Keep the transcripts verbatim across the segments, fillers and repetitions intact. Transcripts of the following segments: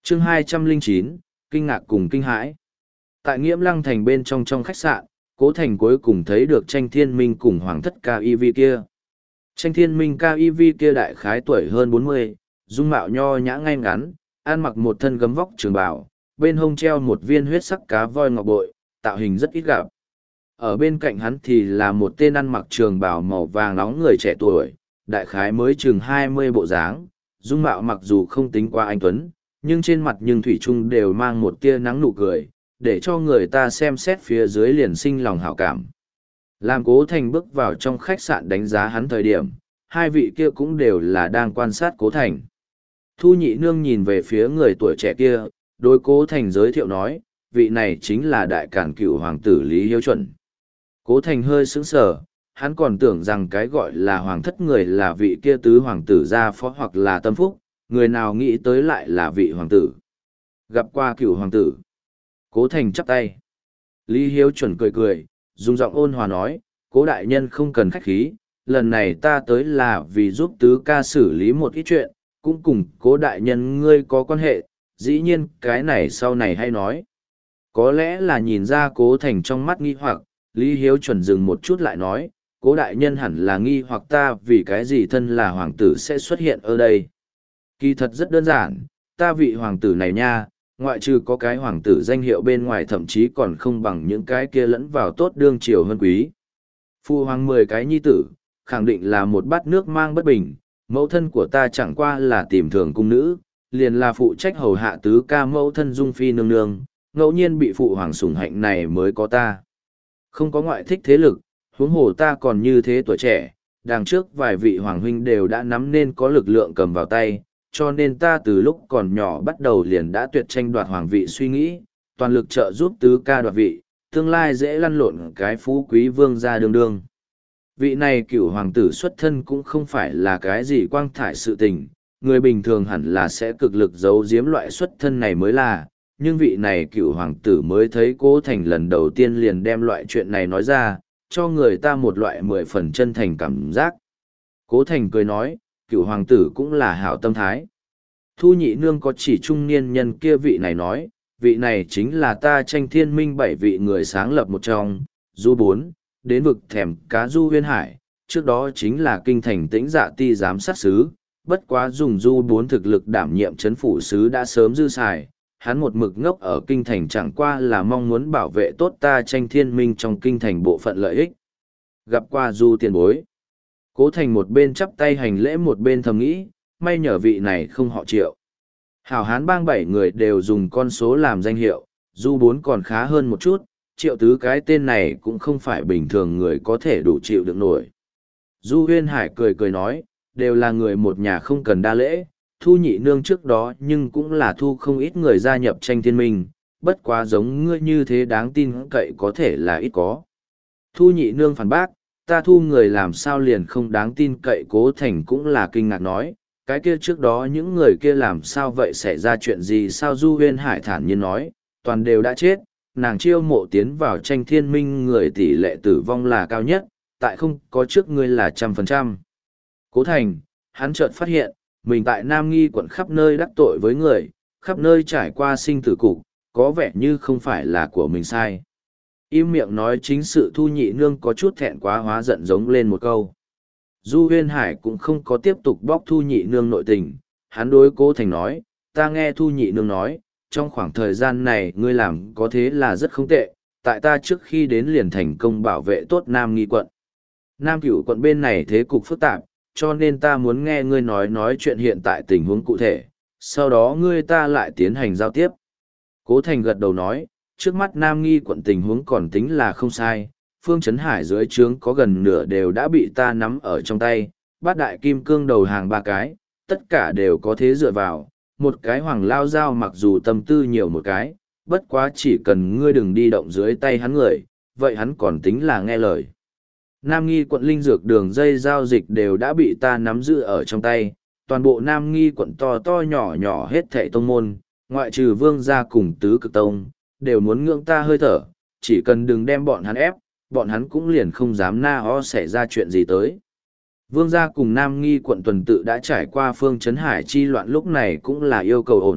chương hai trăm lẻ chín, kinh ngạc cùng kinh hãi. Tại Nghiễm Lăng thành bên trong trong khách sạn, Cố Thành cuối cùng thấy được Tranh Thiên Minh cùng Hoàng thất ca y vi kia. Tranh Thiên Minh ca y vi kia đại khái tuổi hơn bốn mươi, dung mạo nho nhã ngay ngắn, ăn mặc một thân gấm vóc trường bào, bên hông treo một viên huyết sắc cá voi ngọc bội, tạo hình rất ít gặp. Ở bên cạnh hắn thì là một tên ăn mặc trường bào màu vàng nóng người trẻ tuổi, đại khái mới chừng hai mươi bộ dáng, dung mạo mặc dù không tính qua anh tuấn, nhưng trên mặt nhưng thủy chung đều mang một tia nắng nụ cười, để cho người ta xem xét phía dưới liền sinh lòng hảo cảm. Làm Cố Thành bước vào trong khách sạn đánh giá hắn thời điểm, hai vị kia cũng đều là đang quan sát Cố Thành. Thu Nhị Nương nhìn về phía người tuổi trẻ kia, đối Cố Thành giới thiệu nói, vị này chính là đại cản cựu hoàng tử Lý Hiếu Chuẩn. Cố Thành hơi sững sờ, hắn còn tưởng rằng cái gọi là hoàng thất người là vị kia tứ hoàng tử gia phó hoặc là tâm phúc, người nào nghĩ tới lại là vị hoàng tử. Gặp qua cựu hoàng tử. Cố Thành chắp tay. Lý Hiếu Chuẩn cười cười, dùng giọng ôn hòa nói, Cố đại nhân không cần khách khí, lần này ta tới là vì giúp tứ ca xử lý một ít chuyện, cũng cùng Cố đại nhân ngươi có quan hệ, dĩ nhiên cái này sau này hay nói. Có lẽ là nhìn ra Cố Thành trong mắt nghi hoặc, Lý Hiếu Chuẩn dừng một chút lại nói, Cố đại nhân hẳn là nghi hoặc ta vì cái gì thân là hoàng tử sẽ xuất hiện ở đây. Kỳ thật rất đơn giản, ta vị hoàng tử này nha, ngoại trừ có cái hoàng tử danh hiệu bên ngoài thậm chí còn không bằng những cái kia lẫn vào tốt đương triều hơn quý. Phu hoàng mười cái nhi tử, khẳng định là một bát nước mang bất bình, mẫu thân của ta chẳng qua là tìm thường cung nữ, liền là phụ trách hầu hạ tứ ca mẫu thân dung phi nương nương, ngẫu nhiên bị phụ hoàng sủng hạnh này mới có ta. Không có ngoại thích thế lực, huống hồ ta còn như thế tuổi trẻ, đằng trước vài vị hoàng huynh đều đã nắm nên có lực lượng cầm vào tay, cho nên ta từ lúc còn nhỏ bắt đầu liền đã tuyệt tranh đoạt hoàng vị suy nghĩ, toàn lực trợ giúp tứ ca đoạt vị, tương lai dễ lăn lộn cái phú quý vương gia đương đương. Vị này cựu hoàng tử xuất thân cũng không phải là cái gì quang thải sự tình, người bình thường hẳn là sẽ cực lực giấu giếm loại xuất thân này mới là, nhưng vị này cựu hoàng tử mới thấy Cố Thành lần đầu tiên liền đem loại chuyện này nói ra, cho người ta một loại mười phần chân thành cảm giác. Cố Thành cười nói, cựu hoàng tử cũng là hảo tâm thái. Thu Nhị Nương có chỉ trung niên nhân kia vị này nói, vị này chính là ta Tranh Thiên Minh bảy vị người sáng lập một trong, Du bốn, đến vực thèm cá Du Huyên Hải, trước đó chính là kinh thành Tĩnh Dạ Ti giám sát sứ, bất quá dùng Du bốn thực lực đảm nhiệm chấn phủ sứ đã sớm dư xài, hắn một mực ngốc ở kinh thành chẳng qua là mong muốn bảo vệ tốt ta Tranh Thiên Minh trong kinh thành bộ phận lợi ích. Gặp qua Du tiền bối. Cố Thành một bên chắp tay hành lễ một bên thầm nghĩ, may nhờ vị này không họ Triệu. Hảo Hán bang bảy người đều dùng con số làm danh hiệu, Du bốn còn khá hơn một chút, Triệu tứ cái tên này cũng không phải bình thường người có thể đủ chịu được nổi. Du Huyên Hải cười cười nói, đều là người một nhà không cần đa lễ, Thu Nhị Nương trước đó nhưng cũng là thu không ít người gia nhập Tranh Thiên Minh, bất quá giống ngươi như thế đáng tin cậy có thể là ít có. Thu Nhị Nương phản bác, ta thu người làm sao liền không đáng tin cậy. Cố Thành cũng là kinh ngạc nói, cái kia trước đó những người kia làm sao vậy, xảy ra chuyện gì sao? Du Huyên Hải thản nhiên nói, toàn đều đã chết, nàng chiêu mộ tiến vào Tranh Thiên Minh người tỷ lệ tử vong là cao nhất, tại không có trước ngươi là trăm phần trăm. Cố Thành, hắn chợt phát hiện, mình tại Nam Nghi quận khắp nơi đắc tội với người, khắp nơi trải qua sinh tử cục, có vẻ như không phải là của mình sai. Im miệng nói chính sự. Thu Nhị Nương có chút thẹn quá hóa giận giống lên một câu. Du Huyên Hải cũng không có tiếp tục bóc Thu Nhị Nương nội tình, hắn đối Cố Thành nói, ta nghe Thu Nhị Nương nói, trong khoảng thời gian này ngươi làm có thế là rất không tệ, tại ta trước khi đến liền thành công bảo vệ tốt Nam Nghi quận. Nam Cửu quận bên này thế cục phức tạp, cho nên ta muốn nghe ngươi nói nói chuyện hiện tại tình huống cụ thể, sau đó ngươi ta lại tiến hành giao tiếp. Cố Thành gật đầu nói, trước mắt Nam Nghi quận tình huống còn tính là không sai, Phương Trấn Hải dưới trướng có gần nửa đều đã bị ta nắm ở trong tay, bát đại kim cương đầu hàng ba cái, tất cả đều có thế dựa vào, một cái hoàng lao dao mặc dù tâm tư nhiều một cái, bất quá chỉ cần ngươi đừng đi động dưới tay hắn người, vậy hắn còn tính là nghe lời. Nam Nghi quận linh dược đường dây giao dịch đều đã bị ta nắm giữ ở trong tay, toàn bộ Nam Nghi quận to to nhỏ nhỏ hết thảy tông môn, ngoại trừ Vương gia cùng Tứ Cực Tông, đều muốn ngưỡng ta hơi thở, chỉ cần đừng đem bọn hắn ép, bọn hắn cũng liền không dám na ho xảy ra chuyện gì tới. Vương gia cùng Nam Nghi quận tuần tự đã trải qua Phương Trấn Hải chi loạn, lúc này cũng là yêu cầu ổn,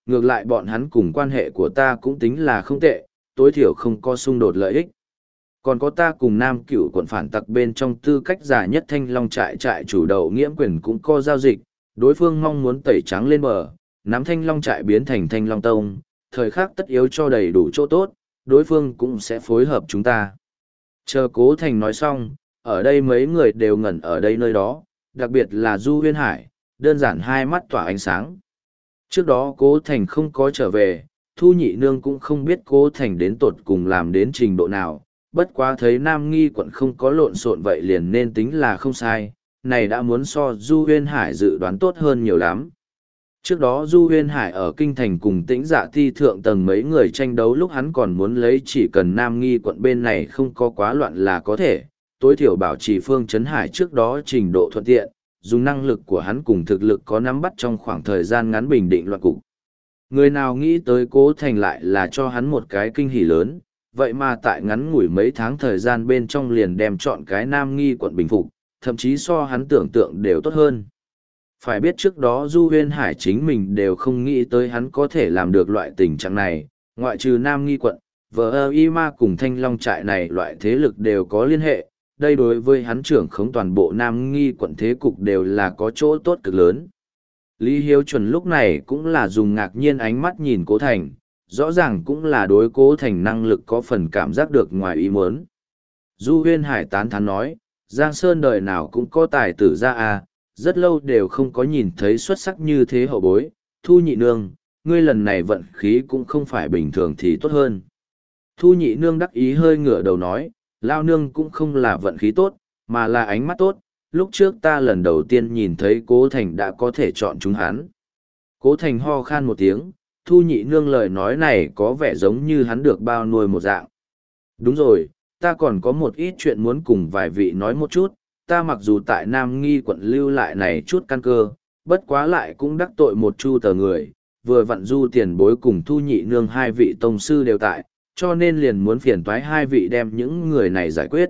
Ngược lại bọn hắn cùng quan hệ của ta cũng tính là không tệ, tối thiểu không có xung đột lợi ích. Còn có ta cùng Nam Cửu quận phản tặc bên trong tư cách giả nhất Thanh Long trại trại chủ đầu nghiễm quyền cũng có giao dịch, đối phương mong muốn tẩy trắng lên bờ, nắm Thanh Long trại biến thành Thanh Long Tông, thời khắc tất yếu cho đầy đủ chỗ tốt, đối phương cũng sẽ phối hợp chúng ta. Chờ Cố Thành nói xong, ở đây mấy người đều ngẩn ở đây nơi đó, đặc biệt là Du Huyên Hải, đơn giản hai mắt tỏa ánh sáng. Trước đó Cố Thành không có trở về, Thu Nhị Nương cũng không biết Cố Thành đến tột cùng làm đến trình độ nào, bất quá thấy Nam Nghi quận không có lộn xộn vậy liền nên tính là không sai, này đã muốn so Du Huyên Hải dự đoán tốt hơn nhiều lắm. Trước đó Du Huyên Hải ở Kinh Thành cùng Tĩnh Dạ Ti thượng tầng mấy người tranh đấu lúc hắn còn muốn lấy chỉ cần Nam Nghi quận bên này không có quá loạn là có thể, tối thiểu bảo trì Phương Trấn Hải trước đó trình độ thuận tiện, dùng năng lực của hắn cùng thực lực có nắm bắt trong khoảng thời gian ngắn bình định loạn cục. Người nào nghĩ tới Cố Thành lại là cho hắn một cái kinh hỉ lớn, vậy mà tại ngắn ngủi mấy tháng thời gian bên trong liền đem chọn cái Nam Nghi quận bình phục, thậm chí so hắn tưởng tượng đều tốt hơn. Phải biết trước đó Du Huyên Hải chính mình đều không nghĩ tới hắn có thể làm được loại tình trạng này, ngoại trừ Nam Nghi quận, vợ y ma cùng Thanh Long trại này loại thế lực đều có liên hệ, đây đối với hắn trưởng khống toàn bộ Nam Nghi quận thế cục đều là có chỗ tốt cực lớn. Lý Hiếu Chuẩn lúc này cũng là dùng ngạc nhiên ánh mắt nhìn Cố Thành, rõ ràng cũng là đối Cố Thành năng lực có phần cảm giác được ngoài ý muốn. Du Huyên Hải tán thán nói, Giang Sơn đời nào cũng có tài tử ra à, rất lâu đều không có nhìn thấy xuất sắc như thế hậu bối, Thu Nhị Nương, ngươi lần này vận khí cũng không phải bình thường thì tốt hơn. Thu Nhị Nương đắc ý hơi ngửa đầu nói, Lao Nương cũng không là vận khí tốt, mà là ánh mắt tốt, lúc trước ta lần đầu tiên nhìn thấy Cố Thành đã có thể chọn chúng hắn. Cố Thành ho khan một tiếng, Thu Nhị Nương lời nói này có vẻ giống như hắn được bao nuôi một dạng. Đúng rồi, ta còn có một ít chuyện muốn cùng vài vị nói một chút, ta mặc dù tại Nam Nghi quận lưu lại này chút căn cơ, bất quá lại cũng đắc tội một chu tờ người, vừa vặn Du tiền bối cùng Thu Nhị Nương hai vị tông sư đều tại, cho nên liền muốn phiền toái hai vị đem những người này giải quyết.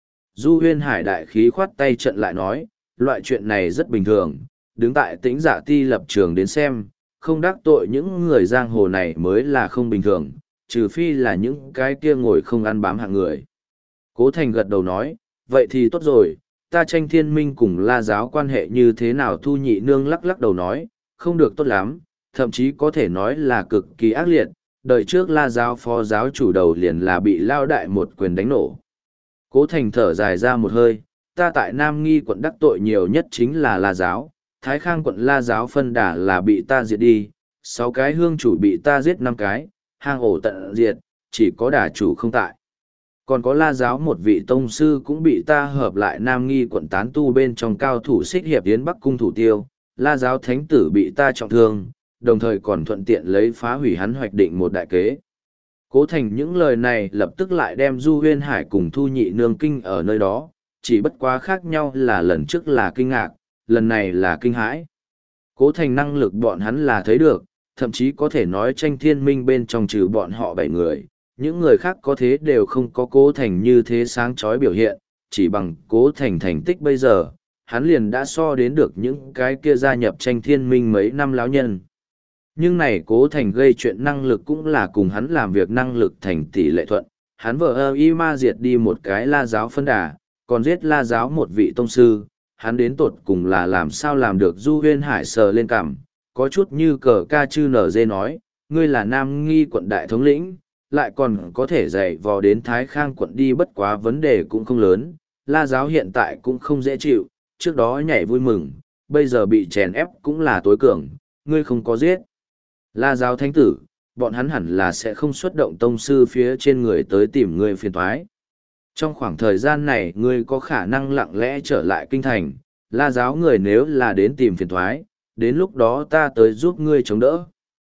Du Huyên Hải đại khí khoát tay trận lại nói, loại chuyện này rất bình thường, đứng tại Tĩnh Dạ Ti lập trường đến xem, không đắc tội những người giang hồ này mới là không bình thường, trừ phi là những cái kia ngồi không ăn bám hạng người. Cố Thành gật đầu nói, vậy thì tốt rồi, ta Tranh Thiên Minh cùng La Giáo quan hệ như thế nào? Thu Nhị Nương lắc lắc đầu nói, không được tốt lắm, thậm chí có thể nói là cực kỳ ác liệt, đời trước La Giáo phó giáo chủ đầu liền là bị lao đại một quyền đánh nổ. Cố Thành thở dài ra một hơi, ta tại Nam Nghi quận đắc tội nhiều nhất chính là La Giáo, Thái Khang quận La Giáo phân đà là bị ta diệt đi, sáu cái hương chủ bị ta giết năm cái, hang ổ tận diệt, chỉ có đà chủ không tại. Còn có La Giáo một vị tông sư cũng bị ta hợp lại Nam Nghi quận tán tu bên trong cao thủ xích hiệp tiến Bắc cung thủ tiêu, La Giáo thánh tử bị ta trọng thương, đồng thời còn thuận tiện lấy phá hủy hắn hoạch định một đại kế. Cố Thành những lời này lập tức lại đem Du Huyên Hải cùng Thu Nhị Nương kinh ở nơi đó, chỉ bất quá khác nhau là lần trước là kinh ngạc, lần này là kinh hãi. Cố Thành năng lực bọn hắn là thấy được, thậm chí có thể nói Tranh Thiên Minh bên trong trừ bọn họ bảy người, những người khác có thế đều không có Cố Thành như thế sáng chói biểu hiện, chỉ bằng Cố Thành thành tích bây giờ, hắn liền đã so đến được những cái kia gia nhập Tranh Thiên Minh mấy năm lão nhân. Nhưng này Cố Thành gây chuyện năng lực cũng là cùng hắn làm việc năng lực thành tỷ lệ thuận, hắn vợ ơ y ma diệt đi một cái La Giáo phân đà, còn giết La Giáo một vị tông sư, hắn đến tột cùng là làm sao làm được. Du Huyên Hải sờ lên cằm, có chút như cờ ca chư nở dê nói, ngươi là Nam Nghi quận đại thống lĩnh, lại còn có thể dạy vò đến Thái Khang quận đi, bất quá vấn đề cũng không lớn, La Giáo hiện tại cũng không dễ chịu, trước đó nhảy vui mừng, bây giờ bị chèn ép cũng là tối cường, ngươi không có giết La Giáo thánh tử, bọn hắn hẳn là sẽ không xuất động tông sư phía trên người tới tìm ngươi phiền toái. Trong khoảng thời gian này ngươi có khả năng lặng lẽ trở lại kinh thành, La Giáo người nếu là đến tìm phiền toái, đến lúc đó ta tới giúp ngươi chống đỡ.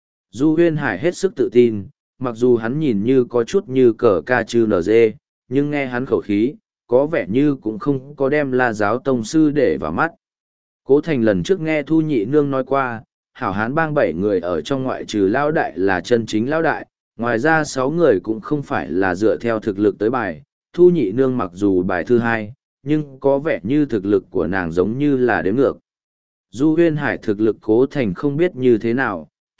Du Huyên Hải hết sức tự tin, mặc dù hắn nhìn như có chút như cờ ca chư nở dê, nhưng nghe hắn khẩu khí, có vẻ như cũng không có đem La Giáo tông sư để vào mắt. Cố Thành lần trước nghe Thu Nhị Nương nói qua, hảo hán bang bảy người ở trong ngoại trừ lão đại là chân chính lão đại, ngoài ra sáu người cũng không phải là dựa theo thực lực tới bài. Thu Nhị Nương mặc dù bài thứ hai, nhưng có vẻ như thực lực của nàng giống như là đếm ngược. Du Huyên Hải thực lực Cố Thành không biết như thế nào,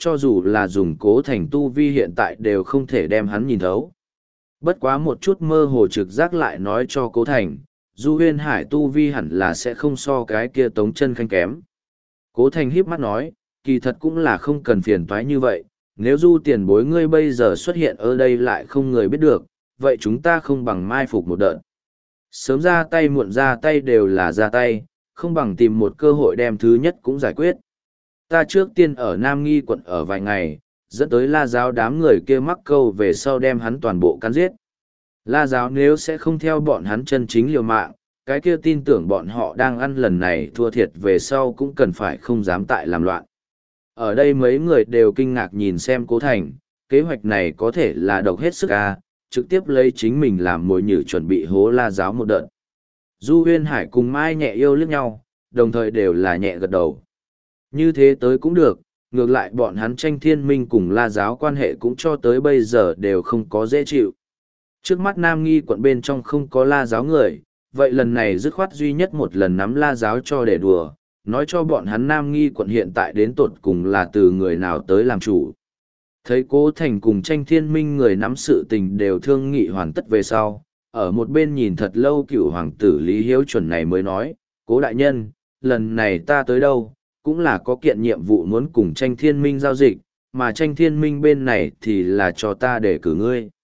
cho dù là dùng cố thành tu vi hiện tại đều không thể đem hắn nhìn thấu. Bất quá một chút mơ hồ trực giác lại nói cho cố thành, Du Huyên Hải tu vi hẳn là sẽ không so cái kia Tống Chân Khanh kém. Cố thành híp mắt nói, kỳ thật cũng là không cần phiền toái như vậy, nếu Du tiền bối ngươi bây giờ xuất hiện ở đây lại không người biết được, vậy chúng ta không bằng mai phục một đợt. Sớm ra tay muộn ra tay đều là ra tay, không bằng tìm một cơ hội đem thứ nhất cũng giải quyết. Ta trước tiên ở Nam Nghi quận ở vài ngày, dẫn tới La Giáo đám người kia mắc câu về sau đem hắn toàn bộ cắn giết. La Giáo nếu sẽ không theo bọn hắn chân chính liều mạng, cái kia tin tưởng bọn họ đang ăn lần này thua thiệt về sau cũng cần phải không dám tại làm loạn. Ở đây mấy người đều kinh ngạc nhìn xem Cố Thành, kế hoạch này có thể là độc hết sức à, trực tiếp lấy chính mình làm mồi nhử chuẩn bị hố La Giáo một đợt. Du Huyên Hải cùng Mai nhẹ yêu liếc nhau, đồng thời đều là nhẹ gật đầu. Như thế tới cũng được, ngược lại bọn hắn tranh thiên minh cùng La Giáo quan hệ cũng cho tới bây giờ đều không có dễ chịu. Trước mắt Nam Nghi quận bên trong không có La Giáo người, vậy lần này dứt khoát duy nhất một lần nắm La Giáo cho để đùa, nói cho bọn hắn Nam Nghi quận hiện tại đến tột cùng là từ người nào tới làm chủ. Thấy Cố Thành cùng tranh thiên minh người nắm sự tình đều thương nghị hoàn tất về sau, ở một bên nhìn thật lâu cựu hoàng tử Lý Hiếu chuẩn này mới nói, Cố đại nhân, lần này ta tới đâu, cũng là có kiện nhiệm vụ muốn cùng tranh thiên minh giao dịch, mà tranh thiên minh bên này thì là cho ta để cử ngươi.